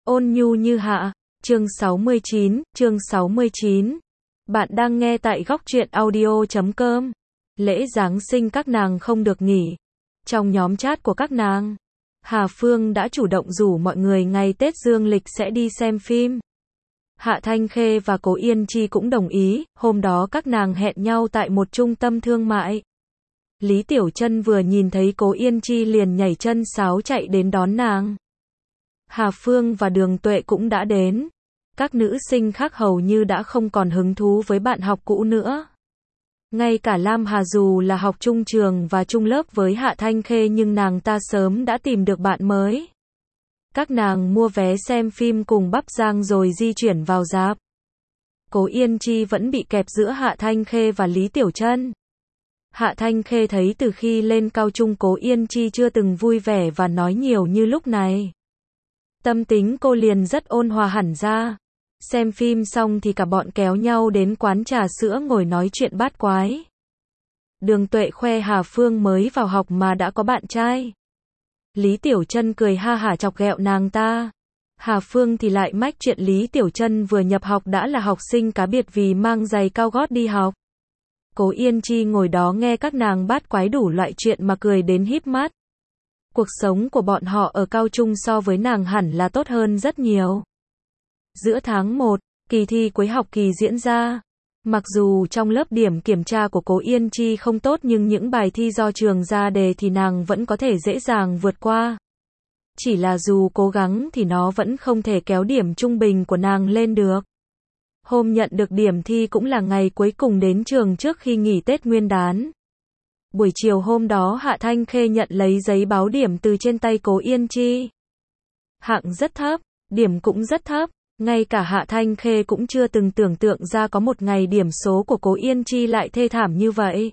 Ôn nhu như hạ. Chương 69. Bạn đang nghe tại góc truyện audio.com. Lễ Giáng sinh các nàng không được nghỉ. Trong nhóm chat của các nàng, Hà Phương đã chủ động rủ mọi người ngày Tết dương lịch sẽ đi xem phim. Hạ Thanh Khê và Cố Yên Chi cũng đồng ý, hôm đó các nàng hẹn nhau tại một trung tâm thương mại. Lý Tiểu Chân vừa nhìn thấy Cố Yên Chi liền nhảy chân sáo chạy đến đón nàng. Hà Phương và Đường Tuệ cũng đã đến. Các nữ sinh khác hầu như đã không còn hứng thú với bạn học cũ nữa. Ngay cả Lam Hà dù là học chung trường và chung lớp với Hạ Thanh Khê nhưng nàng ta sớm đã tìm được bạn mới. Các nàng mua vé xem phim cùng Bắp Giang rồi di chuyển vào rạp. Cố Yên Chi vẫn bị kẹp giữa Hạ Thanh Khê và Lý Tiểu Chân. Hạ Thanh Khê thấy từ khi lên cao trung Cố Yên Chi chưa từng vui vẻ và nói nhiều như lúc này. Tâm tính cô liền rất ôn hòa hẳn ra. Xem phim xong thì cả bọn kéo nhau đến quán trà sữa ngồi nói chuyện bát quái. Đường Tuệ khoe Hà Phương mới vào học mà đã có bạn trai. Lý Tiểu Chân cười ha hả chọc ghẹo nàng ta. Hà Phương thì lại mách chuyện Lý Tiểu Chân vừa nhập học đã là học sinh cá biệt vì mang giày cao gót đi học. Cố Yên Chi ngồi đó nghe các nàng bát quái đủ loại chuyện mà cười đến híp mắt. Cuộc sống của bọn họ ở cao trung so với nàng hẳn là tốt hơn rất nhiều. Giữa tháng 1, kỳ thi cuối học kỳ diễn ra. Mặc dù trong lớp điểm kiểm tra của Cố Yên Chi không tốt nhưng những bài thi do trường ra đề thì nàng vẫn có thể dễ dàng vượt qua. Chỉ là dù cố gắng thì nó vẫn không thể kéo điểm trung bình của nàng lên được. Hôm nhận được điểm thi cũng là ngày cuối cùng đến trường trước khi nghỉ Tết Nguyên đán. Buổi chiều hôm đó Hạ Thanh Khê nhận lấy giấy báo điểm từ trên tay Cố Yên Chi. Hạng rất thấp, điểm cũng rất thấp. Ngay cả Hạ Thanh Khê cũng chưa từng tưởng tượng ra có một ngày điểm số của Cố Yên Chi lại thê thảm như vậy.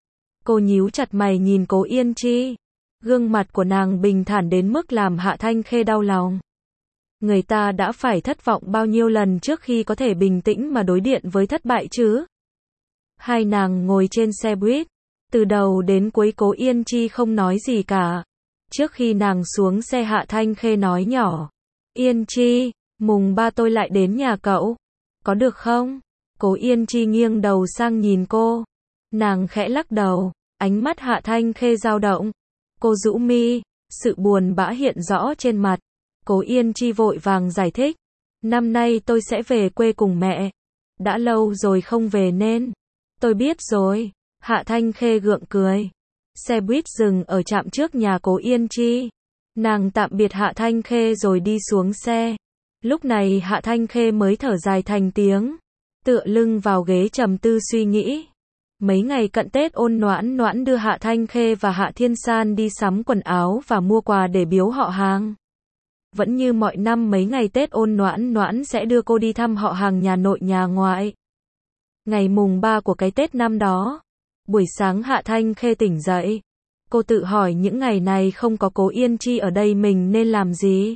Cô nhíu chặt mày nhìn Cố Yên Chi. Gương mặt của nàng bình thản đến mức làm Hạ Thanh Khê đau lòng. Người ta đã phải thất vọng bao nhiêu lần trước khi có thể bình tĩnh mà đối diện với thất bại chứ. Hai nàng ngồi trên xe buýt. Từ đầu đến cuối Cố Yên Chi không nói gì cả. Trước khi nàng xuống xe Hạ Thanh Khê nói nhỏ. Yên Chi, mùng 3 tôi lại đến nhà cậu. Có được không? Cố Yên Chi nghiêng đầu sang nhìn cô. Nàng khẽ lắc đầu. Ánh mắt Hạ Thanh Khê dao động. Cô rũ mi. Sự buồn bã hiện rõ trên mặt. Cố Yên Chi vội vàng giải thích. Năm nay tôi sẽ về quê cùng mẹ. Đã lâu rồi không về nên. Tôi biết rồi. Hạ Thanh Khê gượng cười. Xe buýt dừng ở trạm trước nhà Cố Yên Chi. Nàng tạm biệt Hạ Thanh Khê rồi đi xuống xe. Lúc này Hạ Thanh Khê mới thở dài thành tiếng. Tựa lưng vào ghế trầm tư suy nghĩ. Mấy ngày cận Tết Ôn Noãn đưa Hạ Thanh Khê và Hạ Thiên San đi sắm quần áo và mua quà để biếu họ hàng. Vẫn như mọi năm mấy ngày Tết Ôn Noãn sẽ đưa cô đi thăm họ hàng nhà nội nhà ngoại. Ngày mùng 3 của cái Tết năm đó. Buổi sáng Hạ Thanh Khê tỉnh dậy. Cô tự hỏi những ngày này không có Cố Yên Chi ở đây mình nên làm gì?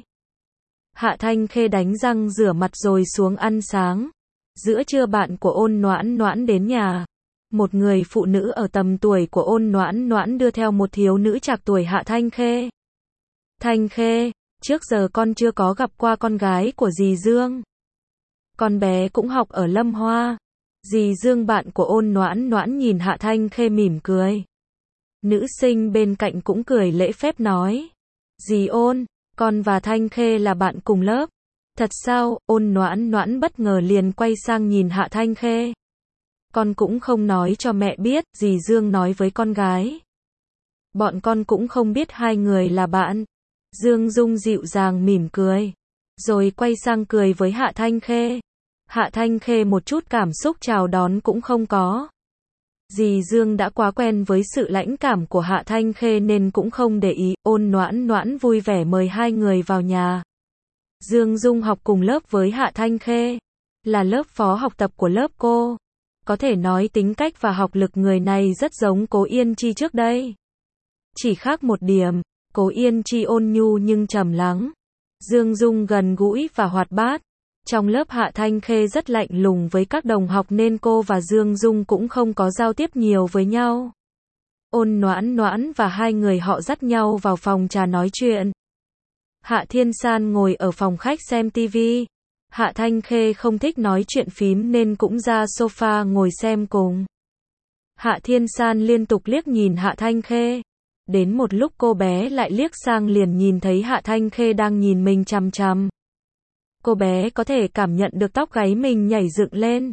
Hạ Thanh Khê đánh răng rửa mặt rồi xuống ăn sáng. Giữa trưa bạn của Ôn Noãn đến nhà. Một người phụ nữ ở tầm tuổi của Ôn Noãn đưa theo một thiếu nữ trạc tuổi Hạ Thanh Khê. Thanh Khê, trước giờ con chưa có gặp qua con gái của dì Dương. Con bé cũng học ở Lâm Hoa. Dì Dương bạn của Ôn Noãn nhìn Hạ Thanh Khê mỉm cười. Nữ sinh bên cạnh cũng cười lễ phép nói. Dì Ôn, con và Thanh Khê là bạn cùng lớp. Thật sao? Ôn Noãn bất ngờ liền quay sang nhìn Hạ Thanh Khê. Con cũng không nói cho mẹ biết, dì Dương nói với con gái. Bọn con cũng không biết hai người là bạn. Dương Dung dịu dàng mỉm cười. Rồi quay sang cười với Hạ Thanh Khê. Hạ Thanh Khê một chút cảm xúc chào đón cũng không có. Dì Dương đã quá quen với sự lãnh cảm của Hạ Thanh Khê nên cũng không để ý. Ôn Noãn vui vẻ mời hai người vào nhà. Dương Dung học cùng lớp với Hạ Thanh Khê. Là lớp phó học tập của lớp cô. Có thể nói tính cách và học lực người này rất giống Cố Yên Chi trước đây. Chỉ khác một điểm, Cố Yên Chi ôn nhu nhưng trầm lắng. Dương Dung gần gũi và hoạt bát. Trong lớp Hạ Thanh Khê rất lạnh lùng với các đồng học nên cô và Dương Dung cũng không có giao tiếp nhiều với nhau. Ôn Noãn và hai người họ dắt nhau vào phòng trà nói chuyện. Hạ Thiên San ngồi ở phòng khách xem tivi. Hạ Thanh Khê không thích nói chuyện phím nên cũng ra sofa ngồi xem cùng. Hạ Thiên San liên tục liếc nhìn Hạ Thanh Khê. Đến một lúc cô bé lại liếc sang liền nhìn thấy Hạ Thanh Khê đang nhìn mình chằm chằm. Cô bé có thể cảm nhận được tóc gáy mình nhảy dựng lên.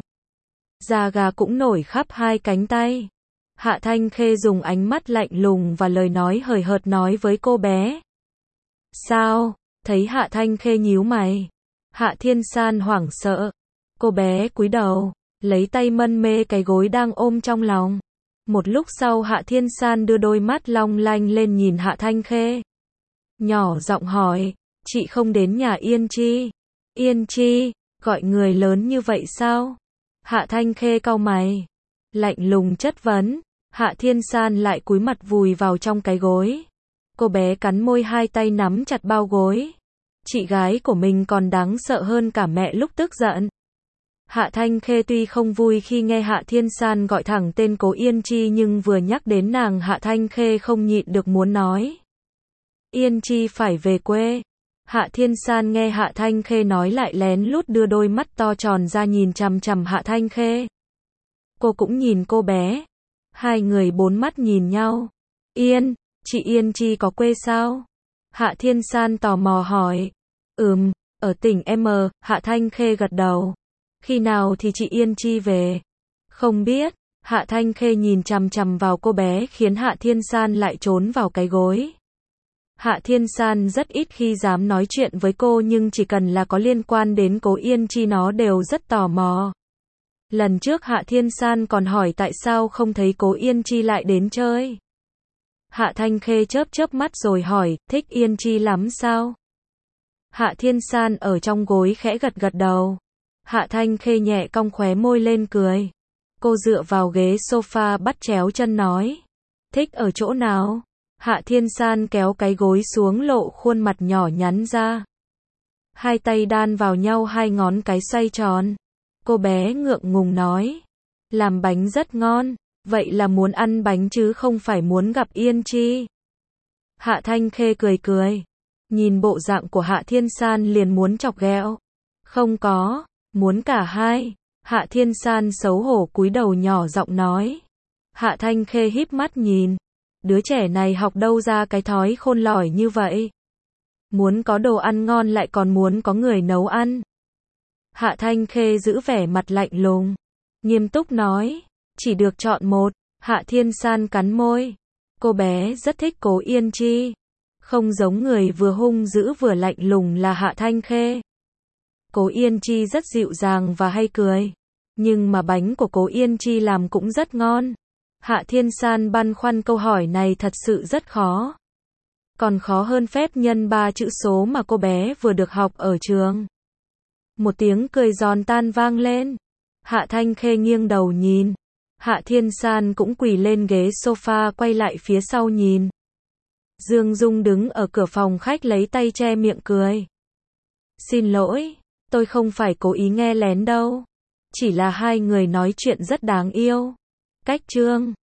Da gà cũng nổi khắp hai cánh tay. Hạ Thanh Khê dùng ánh mắt lạnh lùng và lời nói hời hợt nói với cô bé. Sao? Thấy Hạ Thanh Khê nhíu mày. Hạ Thiên San hoảng sợ. Cô bé cúi đầu, lấy tay mân mê cái gối đang ôm trong lòng. Một lúc sau Hạ Thiên San đưa đôi mắt long lanh lên nhìn Hạ Thanh Khê. Nhỏ giọng hỏi, chị không đến nhà Yên Chi? Yên Chi, gọi người lớn như vậy sao? Hạ Thanh Khê cau mày, lạnh lùng chất vấn. Hạ Thiên San lại cúi mặt vùi vào trong cái gối. Cô bé cắn môi, hai tay nắm chặt bao gối. Chị gái của mình còn đáng sợ hơn cả mẹ lúc tức giận. Hạ Thanh Khê tuy không vui khi nghe Hạ Thiên San gọi thẳng tên Cố Yên Chi, nhưng vừa nhắc đến nàng Hạ Thanh Khê không nhịn được muốn nói. Yên Chi phải về quê. Hạ Thiên San nghe Hạ Thanh Khê nói lại lén lút đưa đôi mắt to tròn ra nhìn chằm chằm Hạ Thanh Khê. Cô cũng nhìn cô bé. Hai người bốn mắt nhìn nhau. Chị Yên Chi có quê sao? Hạ Thiên San tò mò hỏi. Ở tỉnh M. Hạ Thanh Khê gật đầu. Khi nào thì chị Yên Chi về? Không biết. Hạ Thanh Khê nhìn chằm chằm vào cô bé khiến Hạ Thiên San lại trốn vào cái gối. Hạ Thiên San rất ít khi dám nói chuyện với cô, nhưng chỉ cần là có liên quan đến Cố Yên Chi nó đều rất tò mò. Lần trước Hạ Thiên San còn hỏi tại sao không thấy Cố Yên Chi lại đến chơi. Hạ Thanh Khê chớp mắt rồi hỏi, thích Yên Chi lắm sao? Hạ Thiên San ở trong gối khẽ gật đầu. Hạ Thanh Khê nhẹ cong khóe môi lên cười. Cô dựa vào ghế sofa bắt chéo chân nói. Thích ở chỗ nào? Hạ Thiên San kéo cái gối xuống lộ khuôn mặt nhỏ nhắn ra. Hai tay đan vào nhau, hai ngón cái xoay tròn. Cô bé ngượng ngùng nói. Làm bánh rất ngon. Vậy là muốn ăn bánh chứ không phải muốn gặp Yên Chi. Hạ Thanh Khê cười. Nhìn bộ dạng của Hạ Thiên San liền muốn chọc ghẹo. Không có, muốn cả hai. Hạ Thiên San xấu hổ cúi đầu nhỏ giọng nói. Hạ Thanh Khê híp mắt nhìn. Đứa trẻ này học đâu ra cái thói khôn lỏi như vậy? Muốn có đồ ăn ngon lại còn muốn có người nấu ăn. Hạ Thanh Khê giữ vẻ mặt lạnh lùng, nghiêm túc nói. Chỉ được chọn một. Hạ Thiên San cắn môi. Cô bé rất thích Cố Yên Chi. Không giống người vừa hung dữ vừa lạnh lùng là Hạ Thanh Khê. Cố Yên Chi rất dịu dàng và hay cười. Nhưng mà bánh của Cố Yên Chi làm cũng rất ngon. Hạ Thiên San băn khoăn, câu hỏi này thật sự rất khó. Còn khó hơn phép nhân 3 chữ số mà cô bé vừa được học ở trường. Một tiếng cười giòn tan vang lên. Hạ Thanh Khê nghiêng đầu nhìn. Hạ Thiên San cũng quỳ lên ghế sofa quay lại phía sau nhìn. Dương Dung đứng ở cửa phòng khách lấy tay che miệng cười. Xin lỗi, tôi không phải cố ý nghe lén đâu. Chỉ là hai người nói chuyện rất đáng yêu. Cách chương